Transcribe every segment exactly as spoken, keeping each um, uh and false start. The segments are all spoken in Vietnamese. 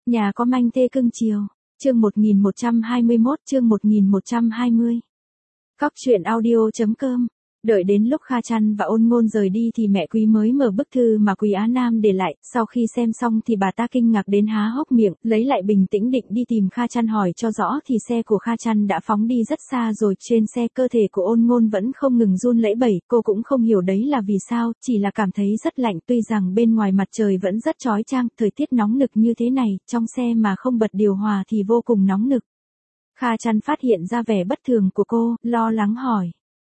Nhà có manh thê cưng chiều. Chương một nghìn một trăm hai mươi mốt, chương một nghìn một trăm hai mươi. Cóc truyện audio chấm com. Đợi đến lúc Kha Chăn và Ôn Ngôn rời đi thì mẹ Quý mới mở bức thư mà Quý Á Nam để lại, sau khi xem xong thì bà ta kinh ngạc đến há hốc miệng, lấy lại bình tĩnh định đi tìm Kha Chăn hỏi cho rõ thì xe của Kha Chăn đã phóng đi rất xa rồi, trên xe cơ thể của Ôn Ngôn vẫn không ngừng run lẩy bẩy, cô cũng không hiểu đấy là vì sao, chỉ là cảm thấy rất lạnh, tuy rằng bên ngoài mặt trời vẫn rất chói chang, thời tiết nóng nực như thế này, trong xe mà không bật điều hòa thì vô cùng nóng nực. Kha Chăn phát hiện ra vẻ bất thường của cô, lo lắng hỏi.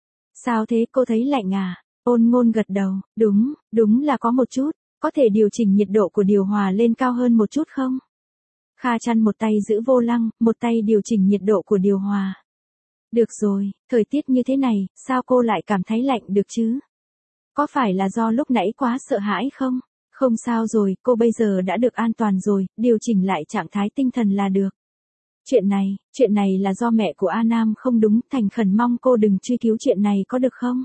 Sao thế, cô thấy lạnh à? Ôn Ngôn gật đầu, đúng, đúng là có một chút, có thể điều chỉnh nhiệt độ của điều hòa lên cao hơn một chút không? Kha Chăn một tay giữ vô lăng, một tay điều chỉnh nhiệt độ của điều hòa. Được rồi, thời tiết như thế này, sao cô lại cảm thấy lạnh được chứ? Có phải là do lúc nãy quá sợ hãi không? Không sao rồi, cô bây giờ đã được an toàn rồi, điều chỉnh lại trạng thái tinh thần là được. Chuyện này, chuyện này là do mẹ của A Nam không đúng, thành khẩn mong cô đừng truy cứu chuyện này có được không?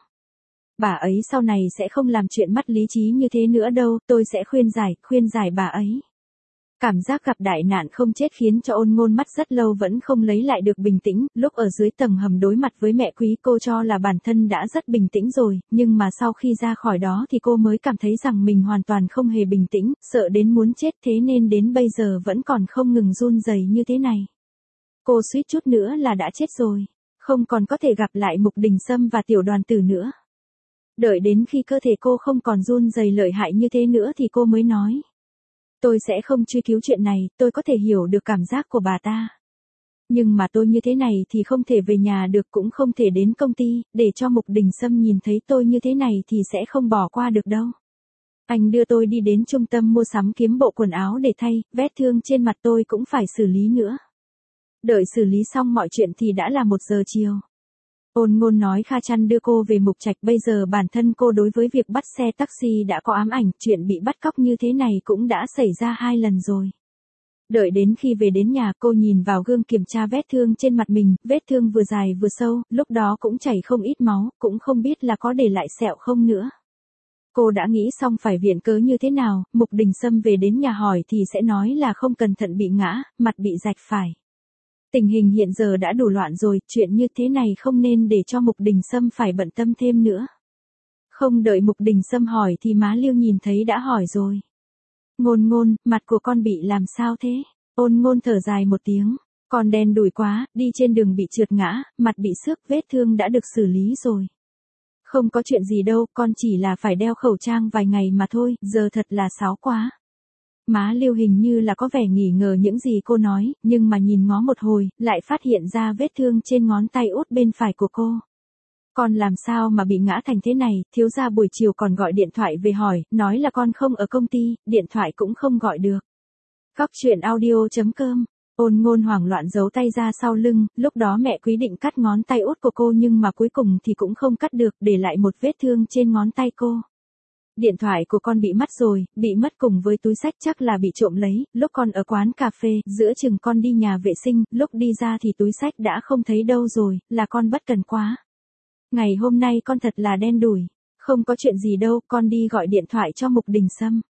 Bà ấy sau này sẽ không làm chuyện mất lý trí như thế nữa đâu, tôi sẽ khuyên giải, khuyên giải bà ấy. Cảm giác gặp đại nạn không chết khiến cho Ôn Ngôn mắt rất lâu vẫn không lấy lại được bình tĩnh, lúc ở dưới tầng hầm đối mặt với mẹ Quý cô cho là bản thân đã rất bình tĩnh rồi, nhưng mà sau khi ra khỏi đó thì cô mới cảm thấy rằng mình hoàn toàn không hề bình tĩnh, sợ đến muốn chết, thế nên đến bây giờ vẫn còn không ngừng run rẩy như thế này. Cô suýt chút nữa là đã chết rồi, không còn có thể gặp lại Mục Đình Sâm và Tiểu Đoàn Tử nữa. Đợi đến khi cơ thể cô không còn run rẩy lợi hại như thế nữa thì cô mới nói. Tôi sẽ không truy cứu chuyện này, tôi có thể hiểu được cảm giác của bà ta. Nhưng mà tôi như thế này thì không thể về nhà được, cũng không thể đến công ty, để cho Mục Đình Sâm nhìn thấy tôi như thế này thì sẽ không bỏ qua được đâu. Anh đưa tôi đi đến trung tâm mua sắm kiếm bộ quần áo để thay, vết thương trên mặt tôi cũng phải xử lý nữa. Đợi xử lý xong mọi chuyện thì đã là một giờ chiều. Ôn Ngôn nói Kha Chăn đưa cô về Mục Trạch, bây giờ bản thân cô đối với việc bắt xe taxi đã có ám ảnh, chuyện bị bắt cóc như thế này cũng đã xảy ra hai lần rồi. Đợi đến khi về đến nhà cô nhìn vào gương kiểm tra vết thương trên mặt mình, vết thương vừa dài vừa sâu, lúc đó cũng chảy không ít máu, cũng không biết là có để lại sẹo không nữa. Cô đã nghĩ xong phải viện cớ như thế nào, Mục Đình Sâm về đến nhà hỏi thì sẽ nói là không cẩn thận bị ngã, mặt bị rạch phải. Tình hình hiện giờ đã đủ loạn rồi, chuyện như thế này không nên để cho Mục Đình Sâm phải bận tâm thêm nữa. Không đợi Mục Đình Sâm hỏi thì má Liêu nhìn thấy đã hỏi rồi. Ngôn Ngôn, mặt của con bị làm sao thế? Ôn Ngôn thở dài một tiếng, con đen đủi quá, đi trên đường bị trượt ngã, mặt bị xước, vết thương đã được xử lý rồi. Không có chuyện gì đâu, con chỉ là phải đeo khẩu trang vài ngày mà thôi, giờ thật là sáo quá. Má Liêu hình như là có vẻ nghi ngờ những gì cô nói, nhưng mà nhìn ngó một hồi, lại phát hiện ra vết thương trên ngón tay út bên phải của cô. Con làm sao mà bị ngã thành thế này, thiếu gia buổi chiều còn gọi điện thoại về hỏi, nói là con không ở công ty, điện thoại cũng không gọi được. Cóc truyện audio chấm com. Ôn Ngôn hoảng loạn giấu tay ra sau lưng, lúc đó mẹ Quý định cắt ngón tay út của cô nhưng mà cuối cùng thì cũng không cắt được, để lại một vết thương trên ngón tay cô. Điện thoại của con bị mất rồi, bị mất cùng với túi xách, chắc là bị trộm lấy, lúc con ở quán cà phê, giữa chừng con đi nhà vệ sinh, lúc đi ra thì túi xách đã không thấy đâu rồi, là con bất cẩn quá. Ngày hôm nay con thật là đen đủi, không có chuyện gì đâu, con đi gọi điện thoại cho Mục Đình Sâm.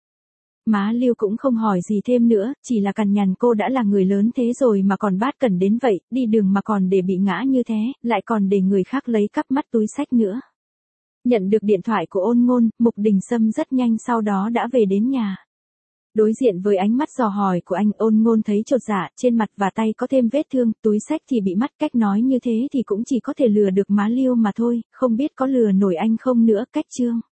Má Liêu cũng không hỏi gì thêm nữa, chỉ là cằn nhằn cô đã là người lớn thế rồi mà còn bát cẩn đến vậy, đi đường mà còn để bị ngã như thế, lại còn để người khác lấy cắp mắt túi xách nữa. Nhận được điện thoại của Ôn Ngôn, Mục Đình Sâm rất nhanh sau đó đã về đến nhà. Đối diện với ánh mắt dò hỏi của anh, Ôn Ngôn thấy chột dạ, trên mặt và tay có thêm vết thương, túi xách thì bị mất, cách nói như thế thì cũng chỉ có thể lừa được má Liêu mà thôi, không biết có lừa nổi anh không nữa, cách chương.